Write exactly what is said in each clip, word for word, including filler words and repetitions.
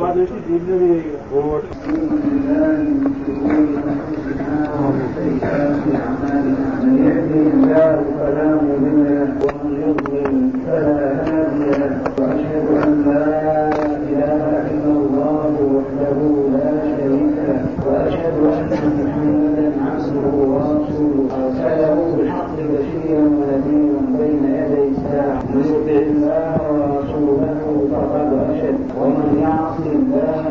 هذا شيء يبدأ هو من يهدي الله فلا مضل له ومن يضلل فلا هادي له وأشهد أن لا إله إلا الله وحده لا شريك له وأشهد أن محمدا عبده ورسوله أرسله بالحق بشيرا ونذيرا بين يدي الساعة من يطع الله ورسوله فقد رشد ومن يعص الله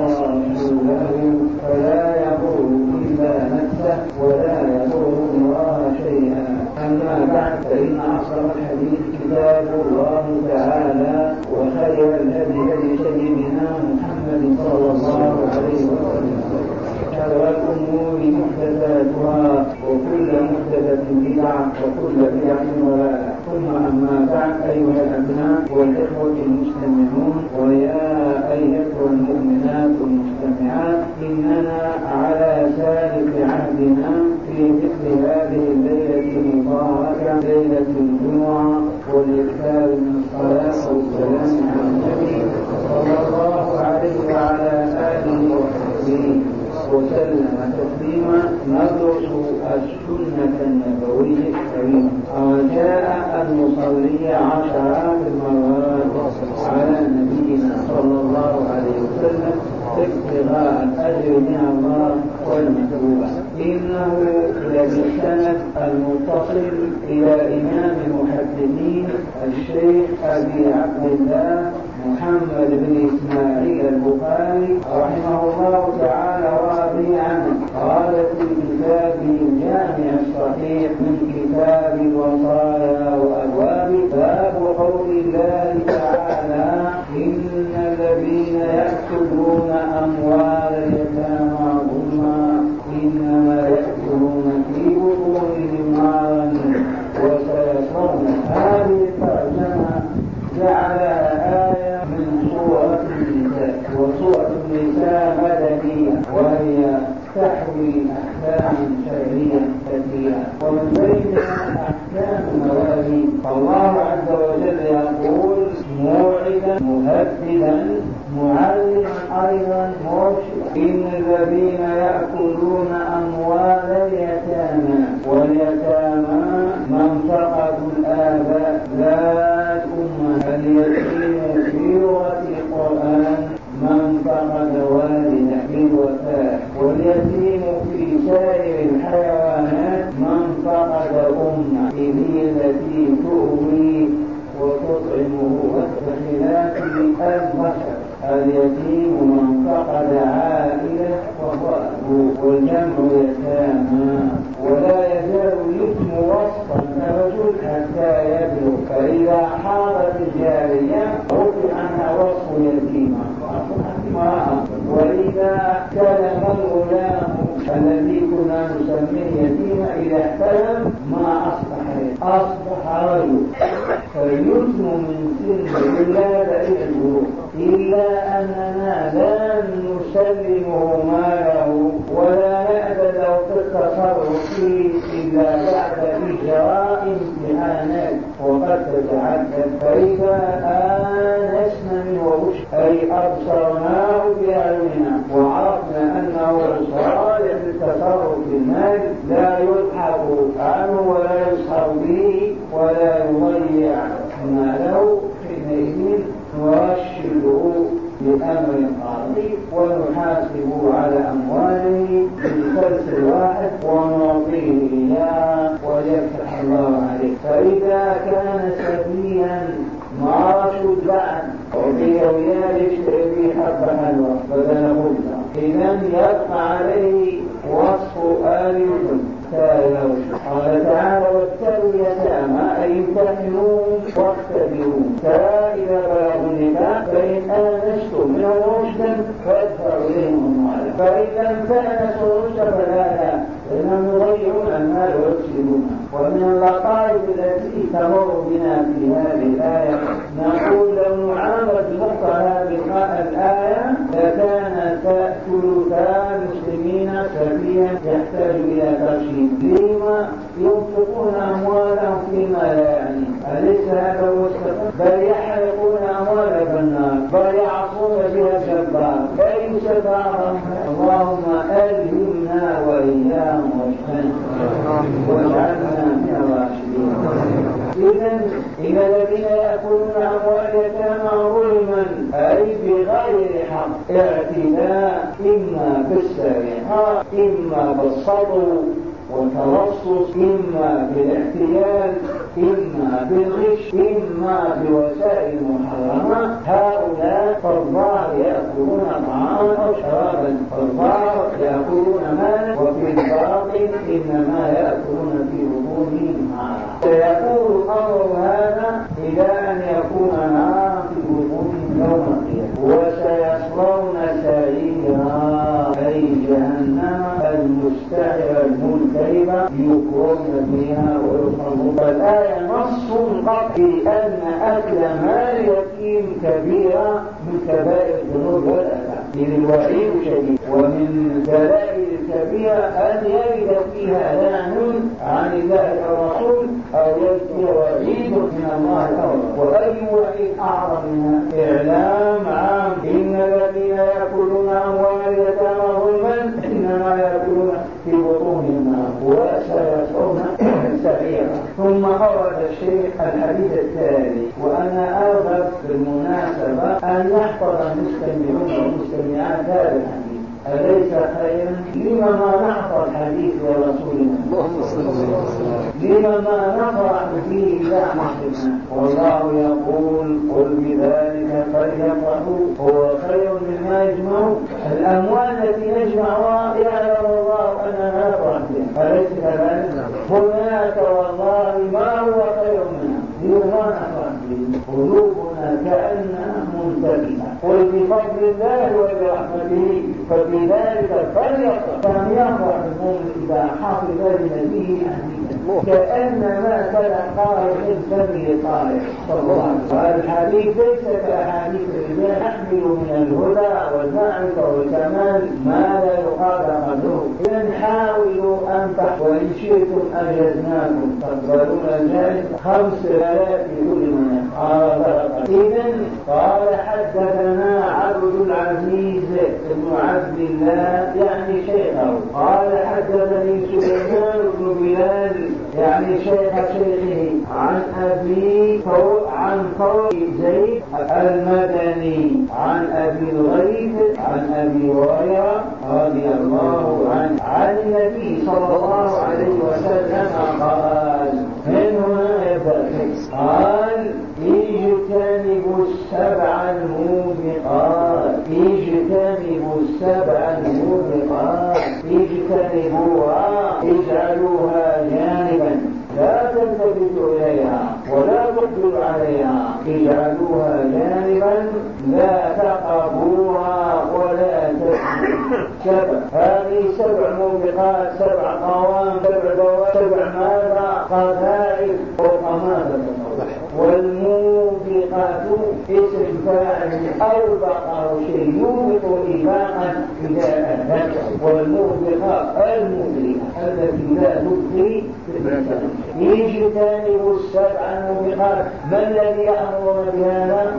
ورسوله فلا يضر إلا نفسه ولا يضر الله شيئا. أما بعد فإن أصدق الحديث كتاب الله تعالى وخير الهدي هدي سيدنا محمد صلى الله عليه وسلم شر الأمور محدثاتها وكل محدثة بدعة وكل بدعة ضلالة. ثم أما بعد أيها الأبناء والإخوة المستمعون ويا أيتها المؤمنات المستمعات إننا على سالف عهدنا في مثل هذه الليلة المباركة ليلة الجمعة والإكثار من الصلاة والسلام على النبي صلى الله عليه وعلى آله وصحبه وسلم تسليما ندرس السنة النبوية الكريمة. وجاء المصلي عشرات المرات على نبينا صلى الله عليه وسلم ابتغاء الأجر من الله والمثوبة. إنه لبالسند المتصل إلى إمام المحدثين الشيخ أبي عبد الله محمد بن إسماعيل البخاري رحمه الله تعالى ورضي عنه. قال في كتابه الجامع الصحيح من كتاب الوصايا وأبواب باب قول الله تعالى إن الذين يأكلون أموال اليتامى ظلما إنما يأكلون في بطونهم نارا وسيصلون. هذه الترجمة جعلها آية من سورة النساء، وسورة النساء مدنية وهي تحوي أحكام شرعية كثيرة ومن بينها أحكام المواليد. فالله عز وجل يقول موعدا مهددا معلما أيضا مرشدا إن الذين يأكلون أموال اليتامى واليتامى من فقدوا الآباء لا الأمة. اليتيم في لغة القرآن من فقد والده بالوفاة، واليتيم في سائر الحيوانات من فقد أمه إذ هي التي تؤوي وتطعمه بخلاف البشر. اليتيم من فقد عائلة وهو أبوه والجمع يتامى. ولا يزال الاسم وصفا كرجل حتى يبلغ، فإذا حاضت الجارية رفع عنها وصف يتيما وإذا كان الغلام الذي كنا نسميه يتيما إذا احتلم ما أصبح أصبح رجل فيلزم من سن الولادة إلى البلوغ، إلا أننا لا نسلمه ماله ولا نأبد في التصرف فيه إلا بعد إجراء امتحانات وقد تتعدد. فإذا آنسنا منه رشد أي أبصرناه بأعيننا وعرفنا أنه صالح للتصرف المال لا يضحك عنه ولا يسخر به ولا يضيع ماله، حينئذ نرشده بأمر قاضي ونحاسبه على أمواله بالفلس الواحد ونعطيه إياه ويفتح الله عليه. فإذا كان سفيها ما رشد بعد أعطيه وياه يشتري به حبة حلوى بدل خبزة، إذن يبقى عليه وصف آل يوسف. قال تعالى واتقوا اليتامى أي امتحنوهم واختبروهم فإذا بلغوا النكاح فإن آنستم منهم رشدا فادفعوا إليهم أموالهم فإن لم تآنسوا رشدا فلا لا إنهم يضيعون المال ويفسدونه. ومن اللطائف التي تمر بنا في هذه الآية نقول لو نعامل بنقطة هذه الآية لكان تأكل المسلمين سفيها يحتاج إلى ترشيد. لما ينفقون أموالهم فيما لا يعني؟ أليس هذا هو السبب؟ بل يحرقون أموالهم بالنار، بل يعصون بها الجبار، بل شفاعتهم. اللهم ألهمنا وإياهم واجعلنا من الراشدين. إذن إن الذين يأكلون أموال اليتامى ظلما أي بغير حق اعتداء إما بالسرقة إما بالصدر والتلصص إما بالاحتيال إما بالغش إما بوسائل محرمة، هؤلاء فالظاهر يأكلون طعاما أو شرابا، فالظاهر يأكلون مالا وفي الباطن إنما يأكلون في بطونهم نارا. سيكون الأمر هذا إلى أن يكون نارا في بطونهم يوم القيامة، وسيصلون سعيرا أي جهنم المستعرة المنتهبة يكرون فيها ويصلون. فالآية نص قط في أن أكل مال اليتيم كبيرة من كبائر الذنوب والآثام، إذ الوعيد شديد. ومن دلائل الكبيرة أن يرد فيها لعن عن الله الرسول أو يأتي وعيد من الله الأول. وأي وعيد أعظم منها؟ إعلام عام إن الذين يأكلون أموال اليتامى ظلما إنما يأكلون في بطونهم نارا وسيصلون سعيرا. ثم أورد الشيخ الحديث التالي، وأنا أرغب بالمناسبة أن يحفظ المستمعون والمستمعات هذا الحديث، أليس خيرا؟ لما ما نحفظ حديث رسولنا، لما ما نفرح فيه إلى محبنا. والله يقول قل بذلك فليفرحوا هو خير مما يجمعون. الأموال التي نجمعها يعلم الله أننا نفرح بها، أليس كذلك؟ هناك والله ما هو خير منها، لما نفرح به قلوبنا كأنها منتبهة. قل بفضل الله وبرحمته فبذلك فليفرح. كان يفرح المؤمن إذا حفظ لنبيه حديثا كأنما تلقاه من فمه طارق صلى الله عليه وسلم. الحديث ليس كأحاديث الرجال، نحمل من الهدى والمعرفة والكمال ما لا يقال قدره. إذن حاولوا أن تحفظوا، وإن شئتم أجزناكم تقبلون الجائزة خمس آلاف لكل من يفعل. إذن قال حدثنا عبد العزيز بن عبد الله يعني شيخه، قال حدثني سليمان بن بلال يعني شيخ شيخه عن أبي عن فوق زيد المدني عن أبي الغيث عن أبي هريرة رضي الله عنه عن النبي صلى الله عليه وسلم قال، من هنا يبدأ قال اجتنبوا السبع الموبقات، اجتنبوا السبع الموبقات، اجتنبوها اجعلوها جانبا لا تلتفتوا إليها ولا تقبلوا عليها، اجعلوها جانبا لا تقربوها ولا تسمعوا. سبع، هذه سبع موبقات، سبع قوام، سبع دواب، سبع ماذا؟ قذائف وقمامة. والموبقات اسم فاعل أوبق شيء يوبق إباقا إذا أهلك، والموبقات المدركة التي لا تبقي في الإنسان. اجتنبوا السبع الموبقات. ما الذي يأمر بهذا؟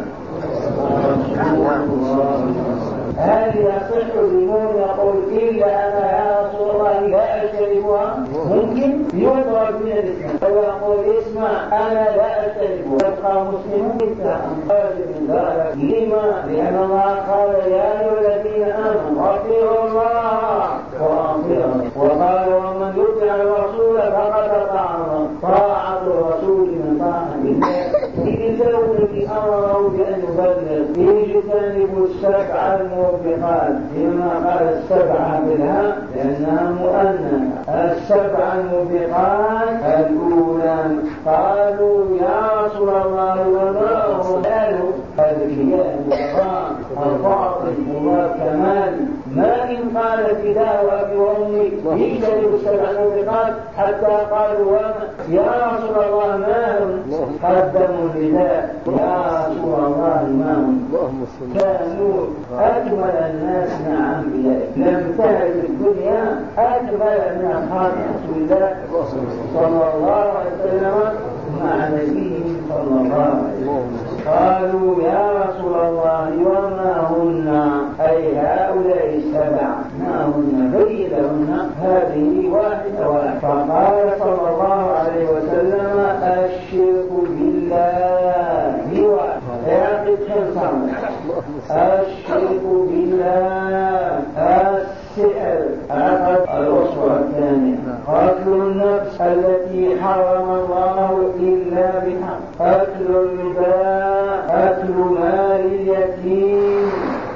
هل يصح لمن يقول إلا أنا يا رسول الله لا أجتنبها؟ ممكن يضرب من الإسلام ويقول اسمع أنا لا أجتنبها، يبقى مسلم لما؟ لأن الله قال يا أيها الذين آمنوا أطيعوا الله وأطيعوا، وقال ومن يطع الرسول فقد أطاع الله. طاعة الرسول من طاعة الله. إذا الذي أمره بأن يبلغ اجتنبوا السبع الموبقات، لما قال السبع بالها لأنها مؤنثة. السبع الموبقات الأولى قالوا يا رسول الله وما هو؟ قالوا الكيان والقرآن الباطل والكمال. ما إن قال فداء أبي وأمي يجتنبوا السبع الموبقات حتى قالوا يا رسول الله ما هم؟ قدموا الفداء يا رسول الله ما هم؟ كانوا أجمل الناس مع أنبيائه. لم تهد الدنيا أجمل من أصحاب رسول الله صلى الله عليه وسلم مع نبيه صلى الله عليه وسلم. قالوا يا رسول الله وما هن؟ أي هؤلاء هذه واحدة واحدة. فقال صلى الله عليه وسلم الشرك بالله واحد. اعقد خمسة. الشرك بالله، السحر، عقد الأسوة الثانية، قتل النفس التي حرم الله إلا بحق، أكل الربا، أكل مال اليتيم،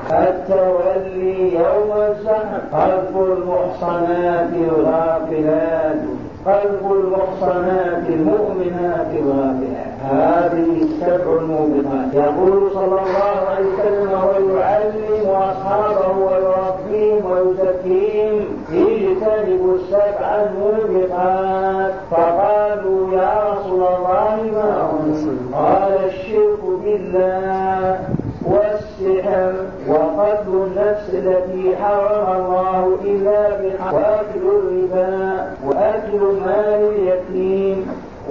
التولي يوم الزحف، قذف المحصنات الغافلات، قذف المحصنات المؤمنات الغافلات. هذه السبع الموبقات. يقول صلى الله عليه وسلم ويعلم أصحابه ويربيهم ويزكيهم اجتنبوا السبع الموبقات. فقالوا يا رسول الله ما هم؟ قال الشرك بالله والسحر وقتل النفس التي حرم الله إلا بحق، وأكل الربا، وأكل مال اليتيم،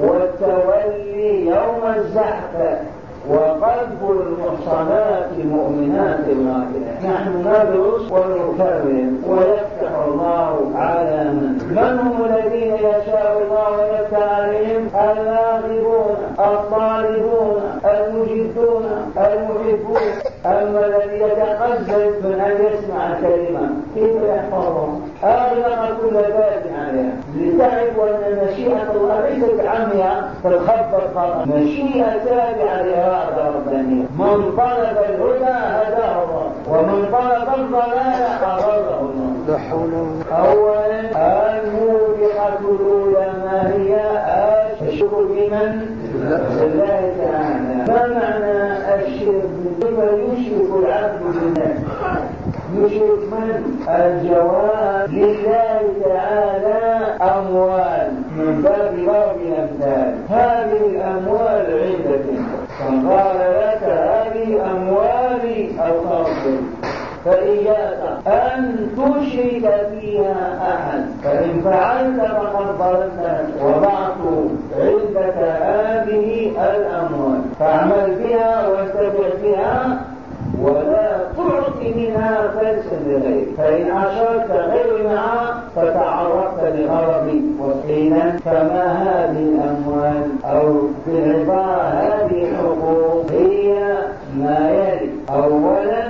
والتولي يوم الزحف، وقذف المحصنات المؤمنات الغافلات. نحن ندرس ونكرر ويفتح الله على من من هم الذين يشاء الله ويفتح عليهم؟ الراغبون، الطالبون، المجدون، المحبون. أما الذي يتقزز من أن يسمع كلمة كيف يحفظها؟ أغلق كل باب عليها لتعرف أن مشيئة الله ليست عمياء فالخبر خطأ، مشيئة تابعة لإرادة ربانية. من طلب الهدى هداه الله، ومن طلب الضلال أضله الله. أولا الموبقة الأولى ما هي؟ الشرك بمن؟ بالله تعالى. ما معنى الشرك؟ كيف يشرك العبد بالله؟ يشرك من؟ الجواب لله تعالى أموال من باب ضرب الأمثال. هذه الأموال عندك، فقال لك هذه أموالي الخاصة، فإياك أن تشرك فيها أحد، فإن فعلت فقد ظلمت. وضعت عندك هذه الأموال فاعمل بها وانتفع بها ولا تعطي منها فلسا لغيرك، فإن أشرت غير معها فتعرضت لغرضي. وحينا فما هذه الأموال أو بالعبارة هذه الحقوق؟ هي ما يلي. أولا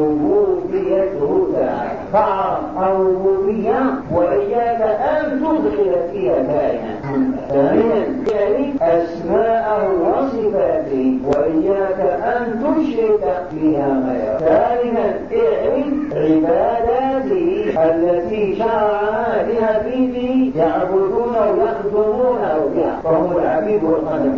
ربوبيته تعالى، فاعرف الربوبية وإياك أن تدخل فيها كائنا. ثانيا يلي أسماءه وصفاته وإياك أن تشرك فيها غيره. ثالثا اعرف عباداته التي شرعها لهديه يعبدون ويخدمونه بها، فهم العبيد والخدم.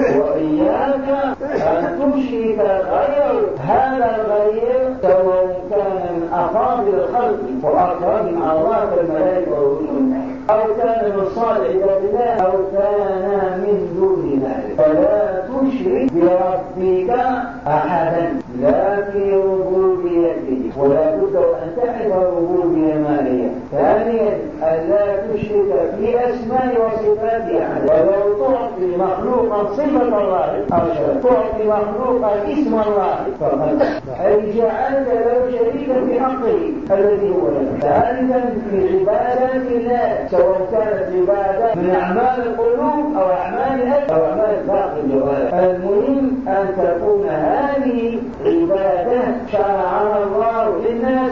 وإياك أن تشرك غيره، هذا الغير سواء كان من أفاضل الخلق وأكرم الله كالملائكة والرسل، أو كان من صالح عباد الله، أو كان من دون ذلك. فلا تشرك بربك أحدا، لا في ربوبيته، ولا بد أن تعرف الربوبية مالية. ثانيا ألا تشرك في أسماء وصفات أحد. ولو تعطي مخلوقا صفة الله أو تعطي مخلوقا اسم الله فقد أي جعلت له شريكا في حقه الذي هو له. ثالثا في عبادات الله، سواء كانت عبادات من أعمال القلوب أو أعمال القلب أو أعمال باقي الجوارح، المهم أن تكون هذه عبادات شرعها الله للناس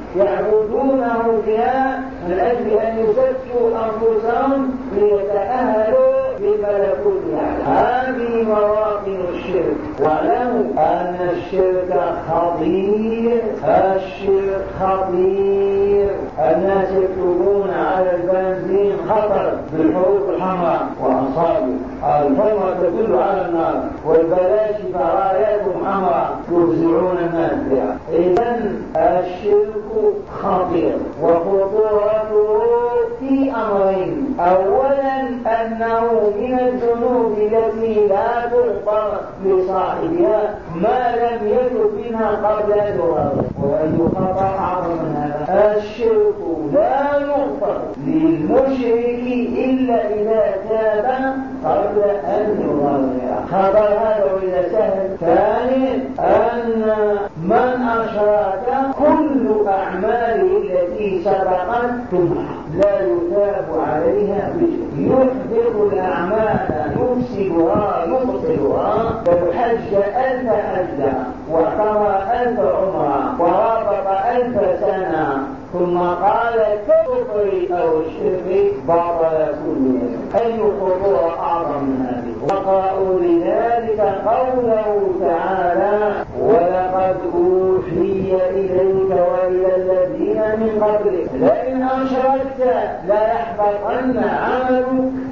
يعبدونه بها من أجل أن يزكوا أنفسهم ليتأهلوا بملكوت الله. هذه مواطن الشرك. واعلموا أن الشرك خطير، الشرك خطير. الناس يكتبون على البنزين خطر بالحروف الحمراء وأصابه، الحمراء تدل على النار، والبلاشي راياتهم حمراء يفزعون الناس بها. إذن الشرك خطير وخطورته في أمرين. أولا أنه من الذنوب التي لا تغفر لصاحبها ما لم يتب منها قبل أن يغفر. وأي خطر أعظم من هذا؟ الشرك لا يغفر للمشرك إلا إذا تاب قبل أن يغفر. خبر هذا وإذا سهل. ثانيا أن من أشرك كل أعماله التي سبقت تمحى لا يثاب عليها بشيء، يحبط الأعمال، يفسدها، يبطلها. فحج ألف حجة واعتمر ألف عمرة ورابط ألف سنة ثم قال كفر أو الشرك باطل كل أي خطوة أعظم من هذه. وقرأوا لذلك قوله تعالى ولقد أوحي إليك وإلى الذين من قبلك لئن أشركت ليحبطن عملك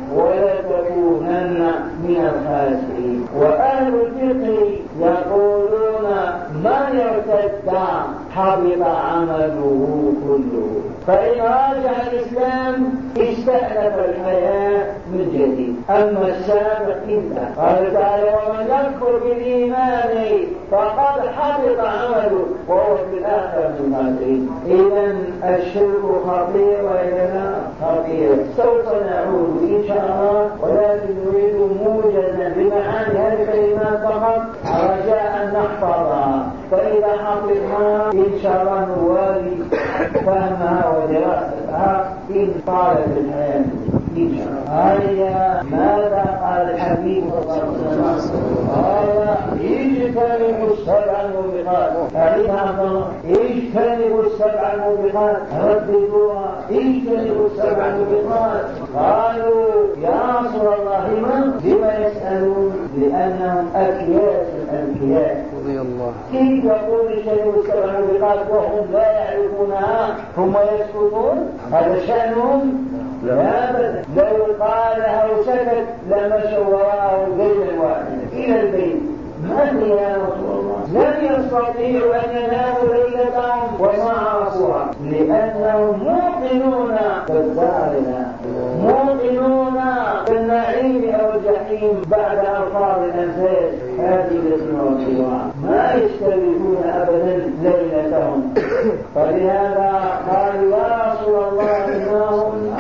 ولتكونن من الخاسرين. وأهل الفقه يقولون من ارتد حبط عمله كله. فإن راجع الإسلام استأنف الحياة من جديد. أما السابق إلا قال تعالى ومن يكفر بالإيمان فقد حبط عمله وهو في الآخرة من الخاسرين. إذن الشرك خطير وإذن خطير. سوف نعود إن شاء الله، ولكن نريد موجزا بمعاني هذه الكلمات فقط رجاء أن نحفظها، فإذا حفظها إن شاء الله نوالي فهمها ودراستها إن طالت الحياة إن شاء الله. هيا ماذا قال الحبيب صلى الله عليه وسلم؟ قال اجتنبوا السبع الموبقات. أعيدها اجتنبوا السبع الموبقات. رددوها اجتنبوا السبع الموبقات. قالوا يا رسول الله من؟ لما يسألون؟ لأنهم أكياس الأنبياء. كيف يقول اجتنبوا السبع الموبقات وهم لا يعرفونها ثم يسكتون؟ هذا شأنهم؟ لا أبدا. لو قال أو سكت لمشوا وراءه ليلا واحدا إلى البيت. من يا رسول الله؟ لم يستطيعوا أن يناموا ليلتهم وما عرفوها لأنهم موقنون بالدارنا، موقنون بالنعيم أو الجحيم بعد ألفاظ الأنفاس. هذه الاسماء ما يستبدون أبدا ليلتهم. فلهذا قالوا يا رسول الله إنهم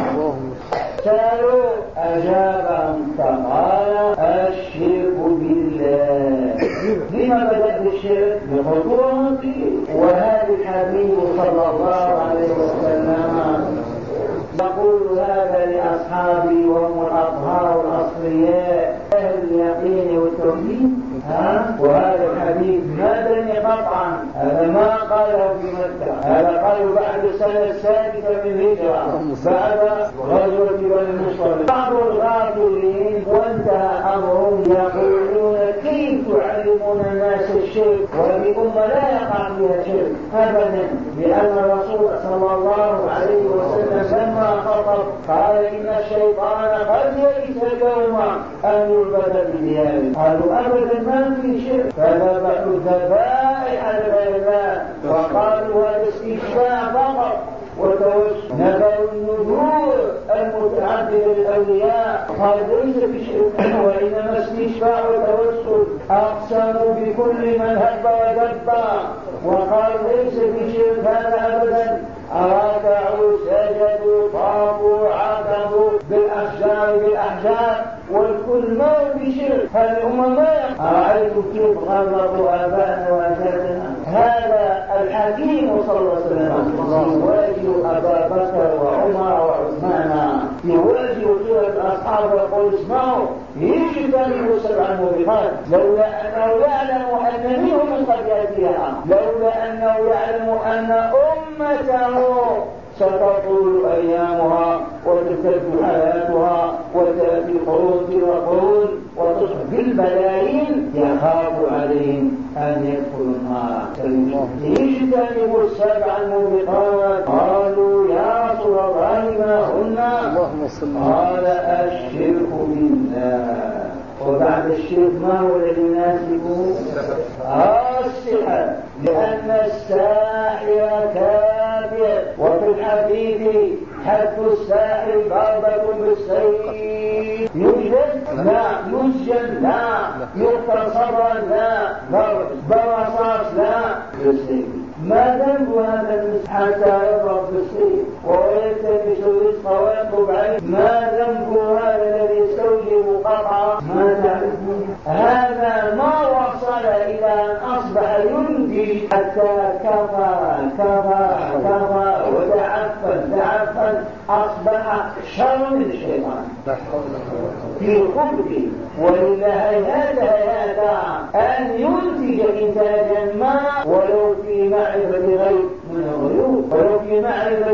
سألوا أجابهم فقال الشرك بالله. لما بدأ بالشرك؟ بخطوة فيه. وهذا الحبيب صلى الله عليه وسلم يقول هذا لأصحابي وهم الأطهار الأصلياء أهل اليقين والتوحيد. ها؟ وهذا الحديث ما دني قطعا، هذا ما قاله في مكة، هذا قاله بعد السنة السادسة من الهجرة بعد غزوة بني المصطلق. بعض الغافلين وانتهى أمرهم يقولون كيف تعلمون الناس الشرك وبأمة لا يقع فيها شرك؟ أبدا، لأن الرسول صلى الله عليه وسلم لما خطب قال إن الشيطان قد يئس اليوم أن يلبس بديانه. قالوا أبدا ما في شرك، فذبحوا الذبائح لغير الله وقالوا هذا استشفاء فقط وتوسل. نبأوا النذور المتعددة للأولياء قال ليس بشرك وإنما استشفاء وتوسل. أقسموا بكل من هب ودب وقال ليس بشرك هذا أبدا. ركعوا سجدوا طافوا عتبوا بالأشجار بالأحجار والكل ما بشرك. هالأمة ما أرأيتم كيف غلطوا آباءنا وأجدادنا؟ هذا الحكيم صلى الله عليه وسلم يواجه أبا بكر وعمر وعثمان، يواجه سورة أصحاب ويقول اسمعوا اجتنبوا سبع الموبقات. لولا أنه يعلم أن منهم من قد يأتيها، لولا أنه يعلم أن أمته ستطول أيامها وتمتد حياتها وتأتي قرون وقرون وتصبح بالبلايين يخاف عليهم أن يدخلوا النار. اجتنبوا السبع الموبقات. قالوا يا رسول الله ما هن؟ قال الشرك بالله. وبعد الشرك ما هو الذي يناسبه؟ السحر، لأن الساحر كافر. وفي الحديث حد الساحر ضربة بالسيف. يوجد؟ لا. يسجن؟ لا. يقتل صبرا؟ لا. ضرب برصاص؟ لا. بالسيف. ما ذنب هذا حتى يضرب بالسيف ويلتمس الرزق ويطلب عليه؟ ما ذنب هذا الذي يستوجب قطعه؟ ما تعرفون. هذا ما وصل إلى أن أصبح ينتج حتى كفر كفر كفر وتعفن تعفن أصبح شر من الشيطان في خبثه. ولله هيهات هيهات أن ينتج إنتاجا ما ولو في معرفة غير من الغيوب، ولو في معرفة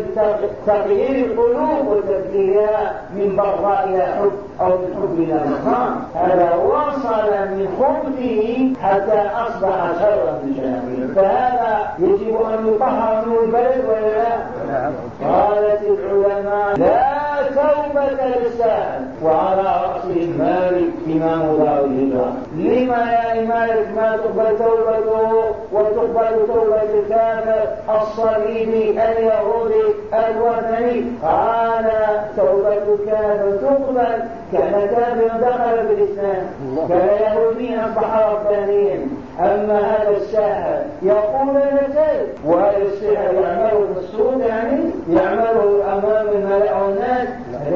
تغيير القلوب وتبديلها من بغضاء إلى حب أو من حب إلى مقام. هذا وصل من خبثه حتى أصبح شرا من الشياطين. فهذا يجب أن يطهر من البلد ولا لا؟ قالت العلماء لا توبة للساحر. وعلى رأسهم مالك إمام دار الهجرة. لما يا مالك ما تقبل توبته وتقبل توبة الكافر الصليبي اليهودي الوثني؟ قال توبة الكافر تقبل، كان كافر دخل في الإسلام، كان يهودي أصبح ربانيا. أما هذا الساحر يقول لك، وهذا السحر يعمله في السوق، يعني يعمله أمام الملأ والناس،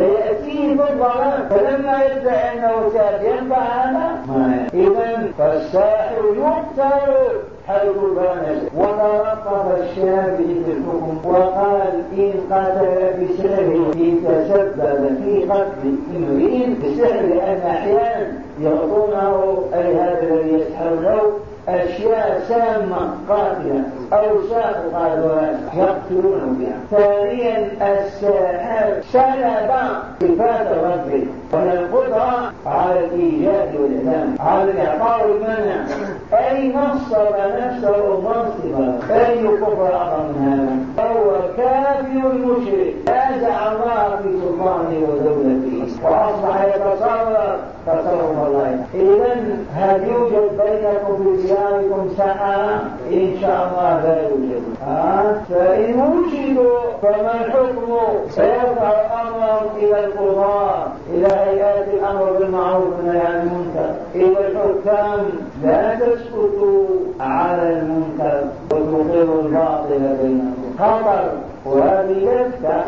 يأتيه بالظلام، فلما يدعي أنه كافر ينفع هذا؟ إذن فالساحر يقتل حيث بان. وتلطف الشافعي في الحكم وقال إن قتل بسحره إن تسبب في قتل امرئ بسحر، لأن أحيانا يعطونه أي هذا الذي يسحر له أشياء سامة قاتلة أو سابقة يقتلونه بها. ثانيا الساحر سلب صفات ربه وهي القدرة على الإيجاد والإعلام، على الإعطاء والمنع، أي نصب نفسه منصبا. أي كفر أعظم من هذا؟ فهو كافر مشرك نازع الله في سلطانه ودولته وأصبح يتصرف تصرف الله. إذن هل يوجد بينكم في دياركم سحرة؟ إن شاء الله لا يوجد. آه؟ فإن وجدوا فما الحكم؟ سيرفع أمرهم إلى القضاء، إلى هيئات الأمر بالمعروف والنهي عن المنكر، إلى الحكام. لا تسكتوا على المنكر وتقروا الباطل بينكم. خطر. وهذه لفتة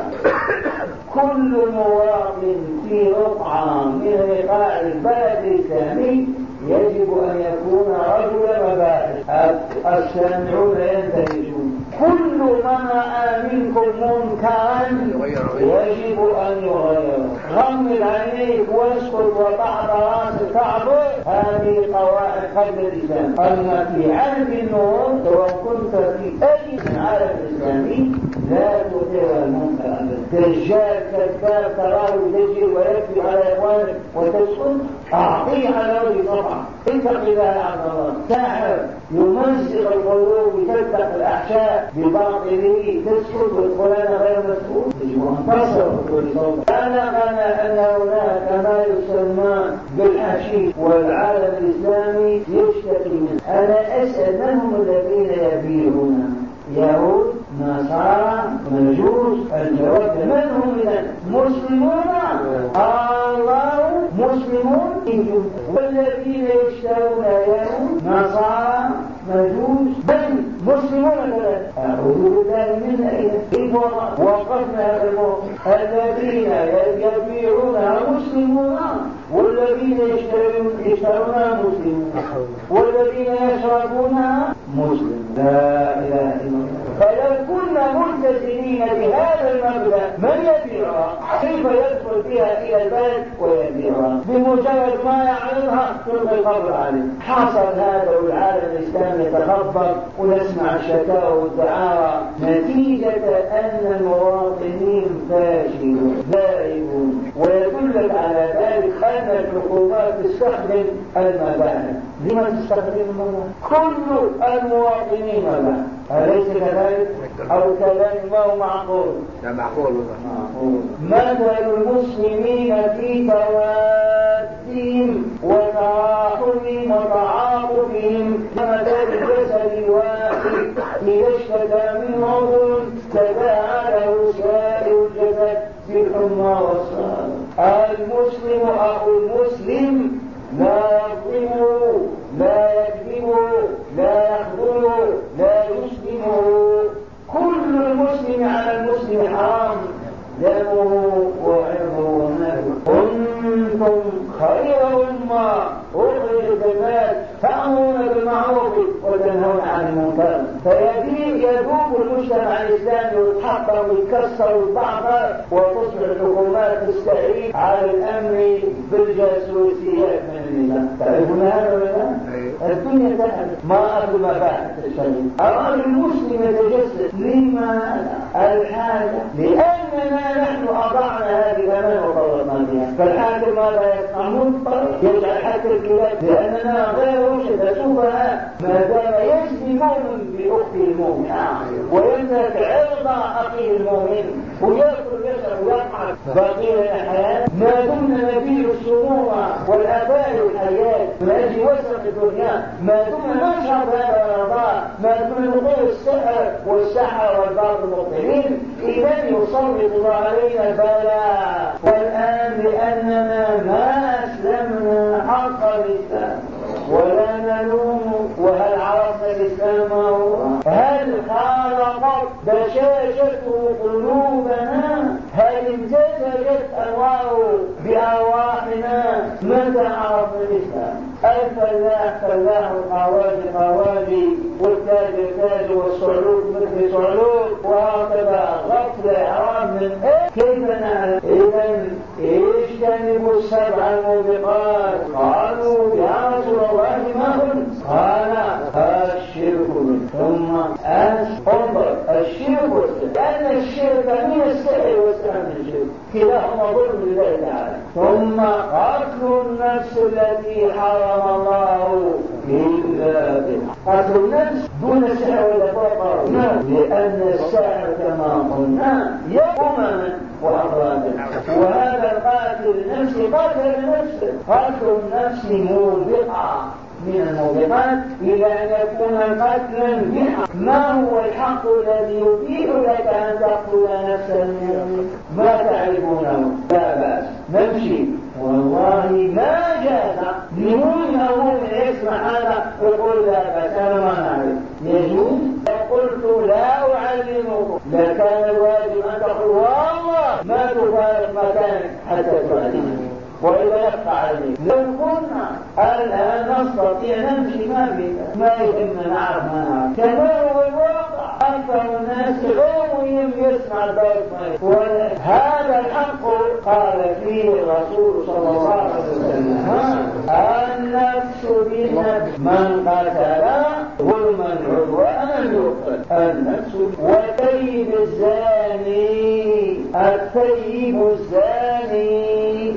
كل مواطن في رقعة من رقاع البلد الإسلامي يجب أن يكون رجل مباحث. السامعون ينتهجون. كل من رأى منكم منكرا يجب أن يغيره. غمض عينيك واسكت وطعب راسك تعبر. هذه قواعد قبل الإسلام. أما في عالم النور سواء كنت في أي من عالم الإسلامي لا تطيع المنكر. دجال كذاب تراه يدجل ويكذب على إخوانك وتسكت؟ أعطيه على وجه طبعا. اتق الله يا عبد الله. ساحر يمزق القلوب ويفتح الأحشاء بباطله، تسكت والقرآن غير مسؤول. يجب أن تصرف كل صوت. أنا أنا أن هناك ما يسمى بالحشيش والعالم الإسلامي يشتكي منه. أنا أسأل من هم الذين يبيعون؟ يهود، نصارى، مجوس. الجواب من هم إذن؟ مسلمون. الله مسلمون. والذين يشترون يهود، نصارى، مجوس، بل مسلمون ثلاثة. أعوذ بالله من أين وقفنا هذا الموقف. الذين يبيعونها مسلمون والذين يشترونها مسلمون والذين يشربونها مسلم. لا إله إلا الله. فلو كنا ملتزمين بهذا المبدأ من يبيعها؟ كيف يدخل بها إلى البلد ويبيعها؟ بمجرد ما يعرضها تلقي القبر عليه. حصل هذا والعالم الإسلامي يتخبط ونسمع الشكاوى والدعاوى نتيجة أن المواطنين فاشلون ذائبون. ويدلك على ذلك أن الحكومات تستخدم المباحث. لما تستخدم المباحث؟ كل المواطنين مباحث. أليس كذلك؟ أو كذلك ما هو معقول؟ لا معقول. مثل المسلمين في توادهم وتراحمهم وتعاطفهم كمثل الجسد الواحد إذا اشتكى منه عضو تداعى له سائر الجسد بالحمى والسهر. المسلم أخو المسلم لا يظلمه لا يكذبه لا يخذله لا يسلمه. كل المسلم على المسلم حرام دمه وعرضه وماله. كنتم خير أمة أخرجت الناس تأمرون بالمعروف وتنهون عن المنكر فيذوب المجتمع الإسلامي ويتحطم ويتكسر ويتضعف، وتصبح الحكومات تستعين على الأمن بالجاسوسيات من النظام. تعرفون هذا ولا لا؟ الدنيا تهدف ما أخذ مباحث الشريف. الرجل المسلم يتجسد لماذا؟ الحاجة، لأننا نحن أضعنا هذه الأمان وطورنا بها. فالحاكم ماذا يصنع؟ مضطر يجعل حتى الكلاب، لأننا غير رشد سفهاء ما دام يجزي مؤمن بأخته المؤمنة ويملك عرض أخيه المؤمن ويأكل يشرب ويضحك باقي الحياة ما دمنا نبيل السموم والآباء والحياة من أجل وسط الدنيا، ما دمنا نشعر بهذا الرضا، ما دمنا نطير السحر والسحر والباطل المبطلين، إذا يسلط الله علينا البلاء. والآن لأننا ما أسلمنا حق الإسلام ولا نلوم، وهل عرفنا الإسلام هو؟ هل خالقت بشاشته قلوبنا؟ هل امتزجت أنواره بأرواحنا؟ متى عرفنا الإسلام؟ الفلاح فلاح، القواجي قواجي، والتاج تاج، والصعلوك مثل صعلوك، وهكذا غطل الإعراب من إيه؟ كيف نعلم؟ إذن اجتنبوا السبع الموبقات. قالوا يا رسول الله ما قلت؟ قال الشرك ثم انظر الشرك، لأن الشرك من السحر والسحر من الشرك كلاهما ظلم لله تعالى. ثم قتل النفس التي حرم الله إلا بالحق. قتل النفس دون السحر ولا فوق، لأن السحر كما قلنا يقوم وأفراده، وهذا القاتل النفس قاتل نفسه. قتل النفس موبقة من الموبقات إلى أن يكون قتلا بحق. ما هو الحق الذي يبيح لك أن تقتل نفسا؟ ما تعرفونه؟ لا بأس نمشي، والله ما جاز لمن أول يسمع هذا يقول لا بأس أنا ما نعرف يجوز. قلت لا أعلمكم، لكان الواجب أن تقول والله ما تفارق مكانك حتى تعلمني، وإذا يبقى عليك. لو كنا الآن نستطيع نمشي ما بك، ما يهمنا نعرف ما نعرف. كما هو الواقع أكثر الناس غير يسمع البيت. وهذا الحق قال فيه الرسول صلى الله عليه وسلم النفس بالنفس، من قتل ظلما عدوانا يقتل النفس. والثيب الزاني، الثيب الزاني،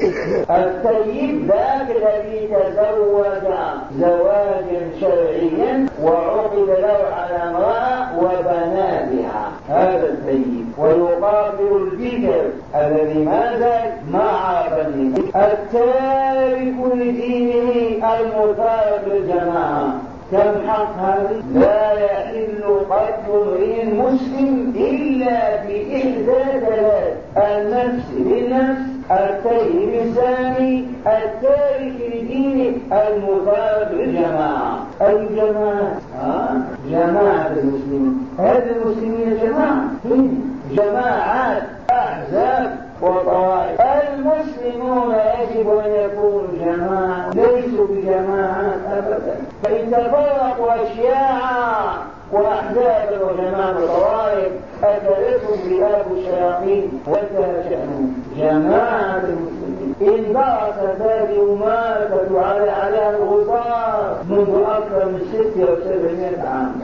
الثيب ذاك الذي تزوج زواجا شرعيا وعقد له على امرأة وبنى بها، هذا الثيب. ويقابل البكر الذي ما زال ما عرف النكاح. التارك لدينه المفارق للجماعة، كم حق هذه؟ لا يحل قتل امرئ مسلم إلا بإحدى ثلاث: النفس بالنفس، الثيب الزاني، التارك لدينه المفارق للجماعة. أي جماعة؟ آه؟ جماعة المسلمين. هذه المسلمين جماعة، جماعات، أحزاب وطوائف. المسلمون يجب أن يكونوا جماعة، ليسوا بجماعات أبدا. فإن تفرقوا أشياعا وأحزابا وجماعة وطوائف أكلتهم ذئاب الشياطين وانتهى شأنهم. جماعة المسلمين إن بعثت هذه أماتة على على الغبار منذ أكثر من ستة وسبعمائة عام.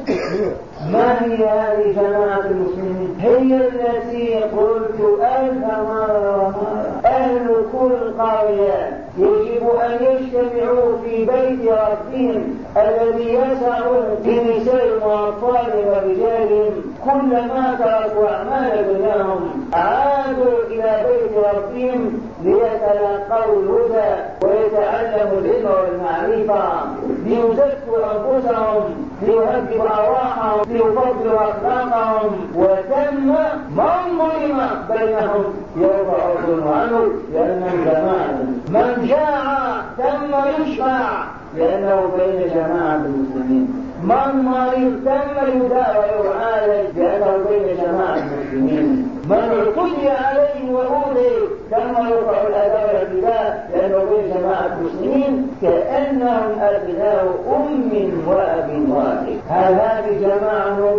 ما هي هذه جماعة المسلمين؟ هي التي قلت ألف مرة أهل كل قرية يجب أن يجتمعوا في بيت ربهم الذي يسعهم بنسائهم وأطفالهم ورجالهم. كلما تركوا أعمال دنياهم عادوا إلى بيت ربهم ليتلقوا الهدى ويتعلموا العلم والمعرفة، ليزكوا أنفسهم، ليهذبوا أرواحهم، ليفضلوا أخلاقهم. وتم من ظلم بينهم يرفع عضو عنه لأنهم جماعة. من جاع تم يشفع لأنه بين جماعة المسلمين. من مريض تم يداوى ويعالج لأنه بين جماعة المسلمين. من اعتدي عليه وأوذي تم يرفع الأذى والاعتداء لأنه بين جماعة المسلمين، كأنهم أبناء أم وأب واحد. هل هذه جماعة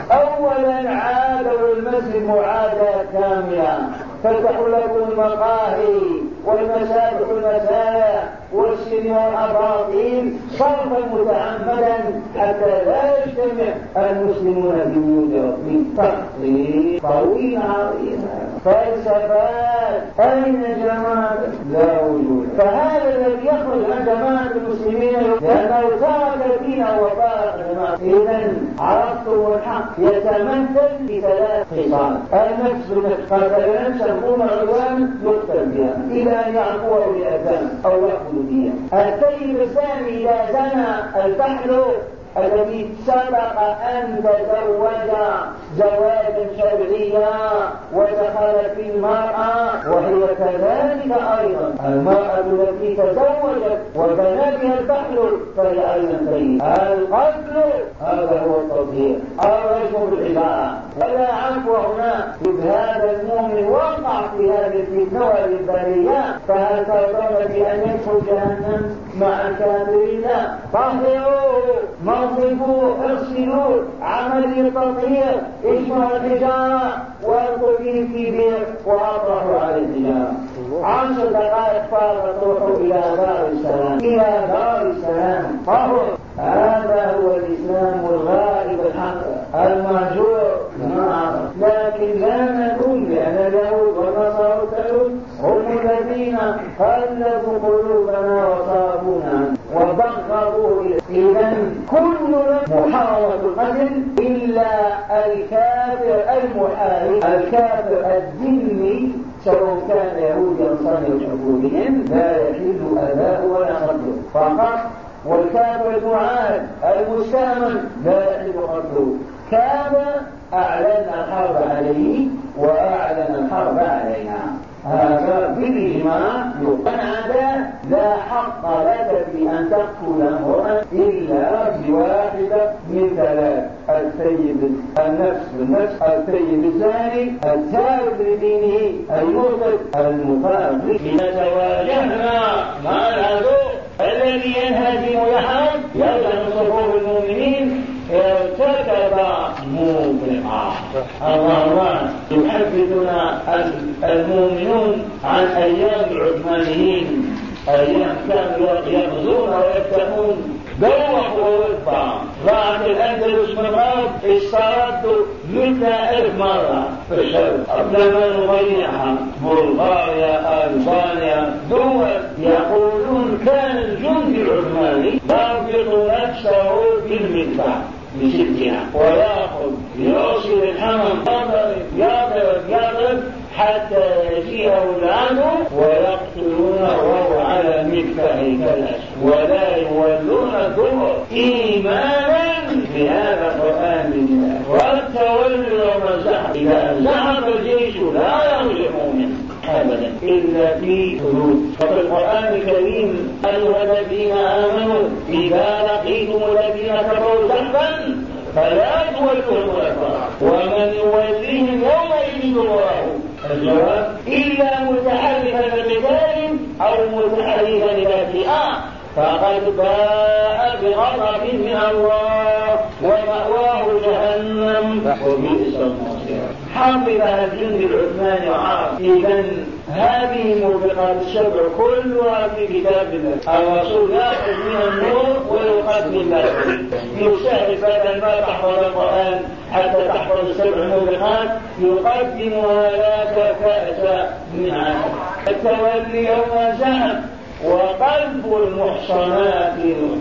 أولا عادوا المسجد معاداة كاملة، فتحوا لكم المقاهي والمساجد والمسايا والسينما والأباطيل صرفا متعمدا حتى لا يجتمع المسلمون في بيوت ربهم. تخطيط طويل عريض، فلسفات، أين جماعة؟ لا وجود. فهذا الذي يخرج عن جماعة المسلمين لأنه ترك الدين وفارق جماعة. إذا عرفتم الحق يتمثل في ثلاث خصال: النفس بالنفس، قاتل نفسا دون عدوان يقتل بها إلى أن يعفوه بأذان أو يأخذ بها. السيد الثاني إذا زنى الفحل الذي سبق أن تزوج زواجا شرعيا ودخل في المرأة، وهي كذلك أيضا المرأة التي تزوجت وبنى بها الفحل فهي أيضا سيد. القتل هذا هو التطهير، الرجم بالعبارة ولا عفو هنا. إذ هذا المؤمن وقع في هذه الفتنة والبلية، فهل ترضون بأن يدخل جهنم مع الكافرين؟ طهروه، نظفوا، اغسلوا، عملية التطهير، اجمعوا الحجارة والقوا به في بئر واطرحوا على الحجارة. عشر دقائق فارغة تروحوا إلى دار السلام، إلى دار السلام. طهر. هذا هو الإسلام الغائب الحق المهجور. لكن لا نكون، لأن اليهود والنصارى الثالث هم الذين قلبوا قلوبنا وصابونا وبغضوا. إذا كل محاربة القتل إلا الكافر المحارب، الكافر الذمي سواء كان يهوديا صنع حقوقهم لا يحل أذاه ولا قتله فقط. والكافر المعاهد المستأمن لا يحل قتله. كان أعلن الحرب عليه وأعلن الحرب علينا. هذا بالإجماع يقنع. لا حق لك في أن تقتل امرأ إلا بواحدة من ثلاث: السيد النفس بالنفس، السيد الزاني، التارك لدينه، المرتد، المفارق. إذا تواجهنا مع العدو الذي ينهزم يحرم يلزم صفوف المؤمنين ارتكب موبقا. الله يحدثنا المؤمنون عن أيام العثمانيين، أيام كانوا يغزون ويفتحون دوخوا أوروبا، ضاعت الأندلس من الأرض، استردوا مثل ألف مرة في الشرق قبل ما نضيعها. بلغاريا، ألبانيا، دول يقولون كان الجندي العثماني يربط نفسه بالمدفع بشدها ويأخذ يوصل الحمم يضرب يضرب حتى يجيءه العدو ويقتلونه وهو على مدفعه كالأسد، ولا يولون الدبر إيمانا بهذا القرآن بالله. والتولي يوم الزحف، إذا زحف الجيش لا يرجع مؤمن أبدا إلا في حدود. ففي القرآن الكريم: أيها الذين آمنوا إذا لقيتم الذين كفروا زحفا فلا تولوهم الأدبار ومن يوليهم يومئذ دبره. الجواب: إلا متحرفا لقتال أو متحرفا إلى فئة فقد باء بغضب من الله ومأواه جهنم وبئس المصير. حفظها الجند العثماني وعرف. إذا هذه موبقات السبع كلها في كتاب الله. الرسول يأخذ من النور ويقدم الباقي. يستهدف بدل ما تحفظ القرآن حتى تحفظ السبع موبقات يقدمها لك كأس من عسل. التولي يوم زحف وقلب المحصنات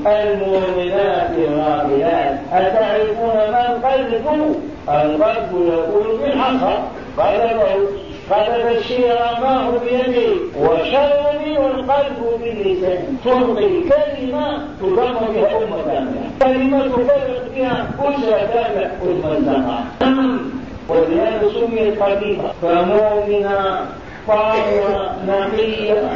المؤمنات الغافلات. أتعرفون ما القلب؟ القلب يقول بالحصى قلبه قلب الشير ماء بيده وشرني والقلب باللسان. تلقي كلمة تضم بها أمة كاملة، كلمة تفرق بها أسرة كاملة وتمزقها. ولهذا سميت خليفة. فمؤمنة طاهرة نقية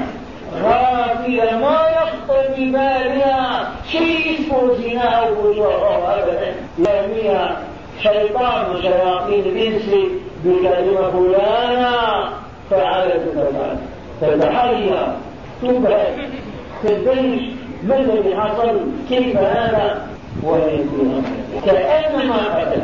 غافلة ما يخطر ببالها شيء اسمه زنا أو فجور أبدا. يرميها شيطان وشياطين الإنس بكلمة فلانة فعلت تفعل، تتحير، تبعد، تدهش ما الذي حصل، كيف هذا، ويكون كأنما قتلها.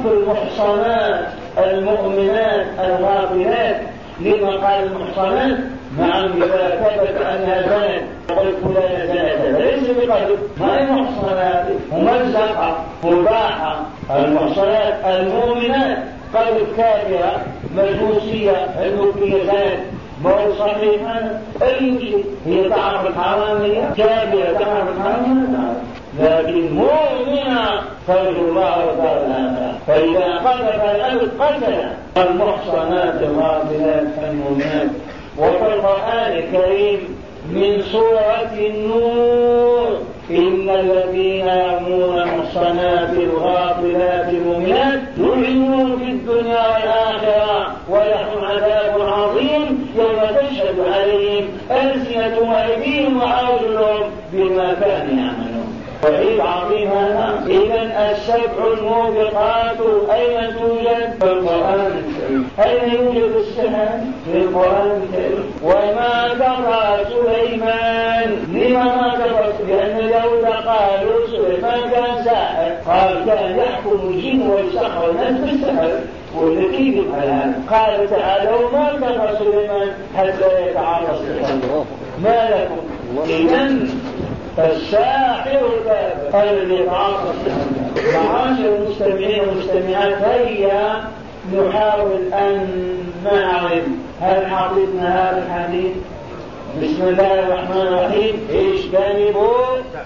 في المحصنات المؤمنات الغافلات. لما قال المحصنات؟ نعم إذا ثبت أنها زنت وقلت فلانة زنت ليس بقدر، ما هي محصنات ممزقة مباحة. المحصنات المؤمنات قالوا كافرة مجوسية الملكية زنت ما هو صحيح أي شيء، هي تعرف الحرام، هي كافرة تعرف الحرام، لكن مؤمنة ترجو الله والدار الآخرة. فإذا قذف الأب قتل المحصنات الغافلات المؤمنات. وفي القرآن الكريم من سورة النور إن الذين يرمون المحصنات الغافلات المؤمنات يلعنون في الدنيا والآخرة ولهم عذاب عظيم يوم تشهد عليهم ألسنتهم وأيديهم وأرجلهم بما كانوا يعملون. وعيد عظيم هذا. إذا السبع الموبقات أين توجد؟ في القرآن الكريم. أين يوجد السحر؟ في القرآن الكريم. وما كفر سليمان. لما ما كفر؟ لأن داود قال سليمان كان ساحر، قال كان يحكم الجن ويسحر الناس بالسحر والتي بالحلال. قال تعالوا ما كفر سليمان حتى يتعرض السحر. ما لكم؟ إذن فالساحر كافر الذي يتعاطى السحر. معاشر المستمعين والمستمعات، هيا نحاول أن نعرف هل حفظنا هذا الحديث. بسم الله الرحمن الرحيم. اجتنبوا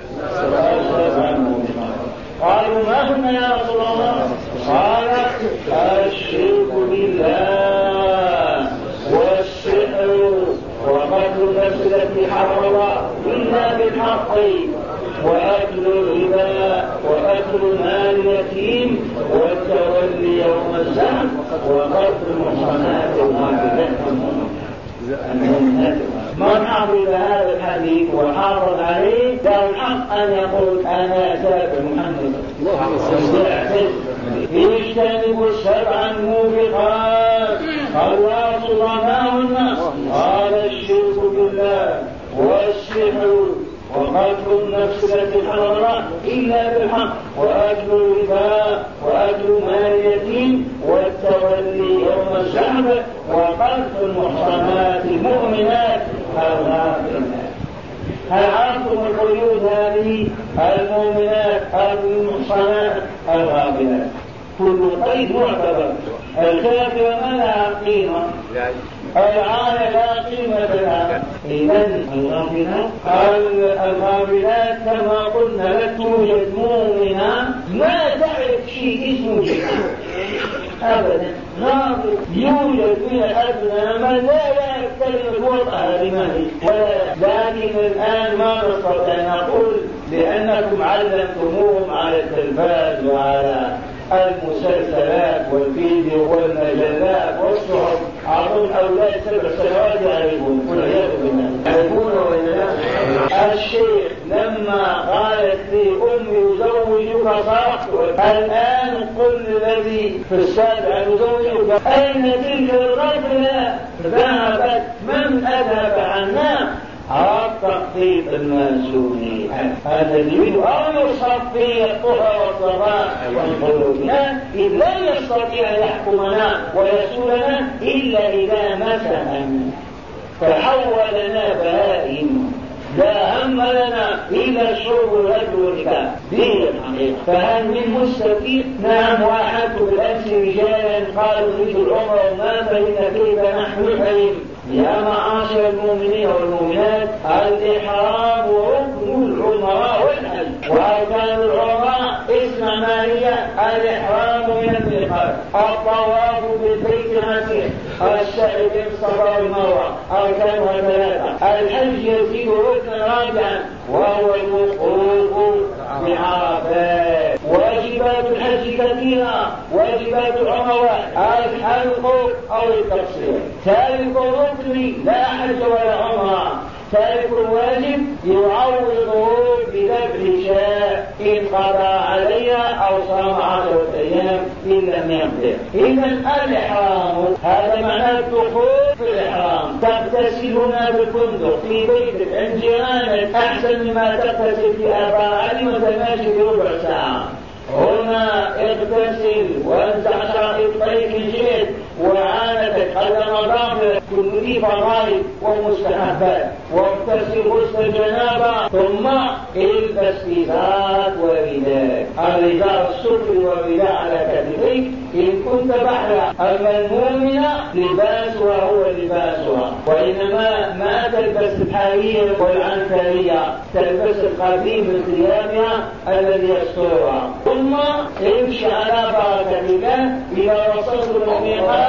السبع الموبقات. قالوا ما هن يا رسول الله؟ قال الشرك بالله والسحر وقتل النفس التي حرم الله إلا بالحق وأكل الربا وأكل مال اليتيم والتولي يوم الزحف وقتل المحصنات الغافلات المؤمنات. من حفظ هذا الحديث وحافظ عليه له الحق أن يقول أنا أتاك محمد اجتنبوا السبع الموبقات. قال يا رسول الله ما هن؟ قال الشرك بالله والسحر وقتل النفس التي حرم الله إلا بالحق وأكل الربا وأكل مال اليتيم والتولي يوم الزحف وقتل المحصنات المؤمنات الغافلات. هل عرفتم القيود هذه؟ المؤمنات المحصنات الغافلات كل قيد معتبر. الكافر ما لها قيمة، العالة لا قيمة لها. إذن الغافلات الغافلات كما قلنا لا توجد مؤمنة ما تعرف شيء اسمه شيء أبدا. غافل يوجد من الأبناء من لا يعرف كلمة وضعها لمن ولا. لكن الآن ما نستطيع أن نقول لأنكم علمتموهم على التلفاز وعلى المسلسلات والفيديو والمجلات والصحف. أظن أولاد سبع سنوات يعرفون والعياذ بالله يعرفون ولا. الشيخ لما قالت لي أمي يزوجك صرحت الآن قل الذي في السابع يزوجك أين تلك الرجلة ذهبت؟ من أذهب عنها؟ التخطيط المنسوني الذي يريد أن يصفي الطهر والصفاء والقلوبنا إذ لن يستطيع أن يحكمنا ويسولنا إلا إذا مسنا فحولنا بهائم لا هم لنا إلا الشرب والأكل والنكاح. دي الحقيقة. فهل من مستفيد؟ نعم. واحد بالأمس رجالا قالوا نريد العمر وما فإن كيف نحن حريم. يا معاشر المؤمنين والمؤمنات الإحرام ركن العمراء والحج وأركان العمراء اسمع ما هي. الإحرام من الميقات، الطواف بالبيت العتيق، السعي بين الصفا والمروة أركانها ثلاثة. الحج يزيد ركنا رابعا وهو الوقوف بعرفات. واجبات الحج كثيرة، واجبات العمرة الحلق أو التقصير. تارك الركن لا حج ولا عمرة. تارك الواجب يعوضه بذبح شاء إن قضى عليها أو صام عشرة أيام إن لم يقدر. إذن الإحرام هذا معناه الدخول في الإحرام. تغتسل هنا بالفندق في بيتك عند جيرانك أحسن مما تغتسل في أربع عالم وتماشي بربع ساعة. هنا اغتسل وانزع شرائط طريق شئت وعانتك على مضافك كل ذي فرائض ومستحبات، واغتسل غسل الجنابة ثم البس إزار ورداء، الإزار السفلي والرداء على كتفيك إن كنت بحرا. أما المؤمنة لباسها هو لباسها، وإنما ما تلبس الحرير والعنكرية، تلبس القديم من ثيابها الذي يسترها. ثم امشي على بركة الله إذا وصلت المؤمنات